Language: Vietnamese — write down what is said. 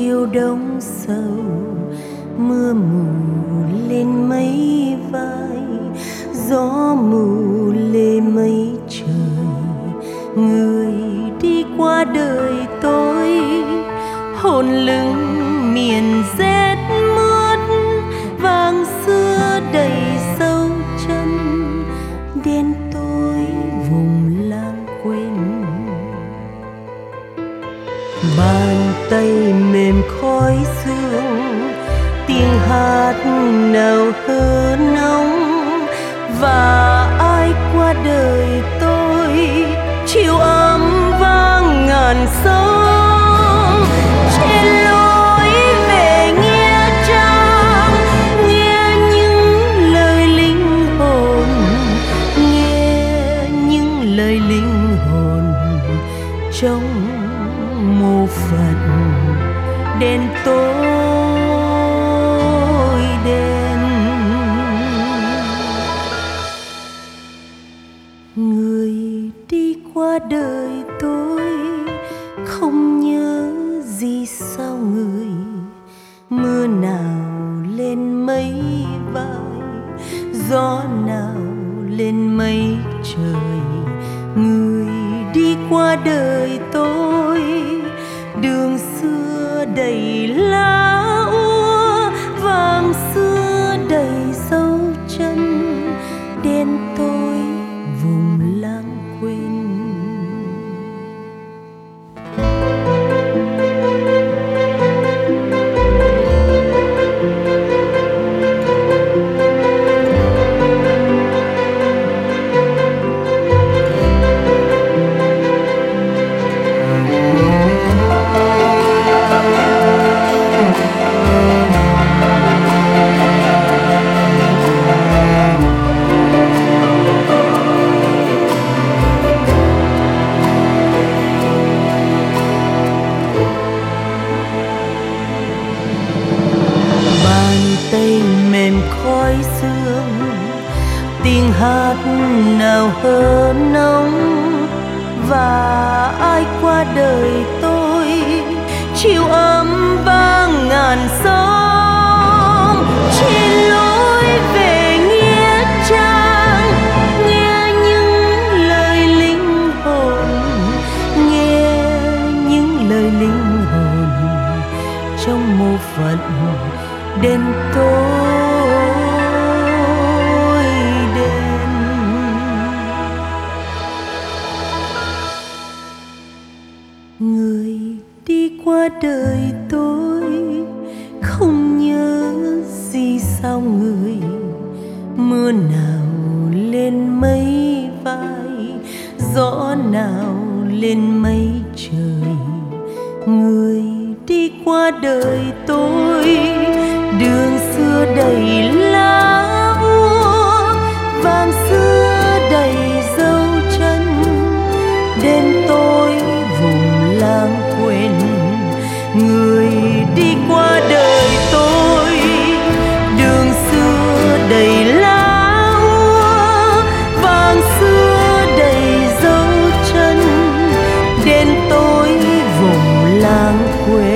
chiều đông sầu, mưa mù lên mấy vai, gió mù lê mây trời. Người đi qua đời tôi, hồn lưng miền rét mướt, vàng xưa đầy dấu chân, đen tối vùng lãng quên. Bàn tay mềm khói sương, tiếng hát nào hơ nóng, và ai qua đời tôi, chiều ấm vang ngàn sông. Trên lối về nghĩa trang, nghe những lời linh hồn, nghe những lời linh hồn trong mộ Phật đen tối đen. Người đi qua đời tôi không nhớ gì sao người, mưa nào lên mấy vai, gió nào lên mấy trời. Người đi qua đời tôi, đường xưa đầy lá úa, vàng xưa đầy dấu chân, đen tối vùng lãng quên. Khói sương, tiếng hát nào hơ nóng, và ai qua đời tôi, chiều ấm vang ngàn sông. Trên lối về nghĩa trang, nghe những lời linh hồn, nghe những lời linh hồn trong mộ Phật đen tối. Người đi qua đời tôi không nhớ gì sao người, mưa nào lên mấy vai, gió nào lên mấy trời. Người đi qua đời tôi, đường xưa đầy lá úa, vàng xưa đầy dấu chân, đêm tối vùng lãng quên. Người đi qua đời tôi, đường xưa đầy lá úa, vàng xưa đầy dấu chân, đêm tối vùng lãng quên.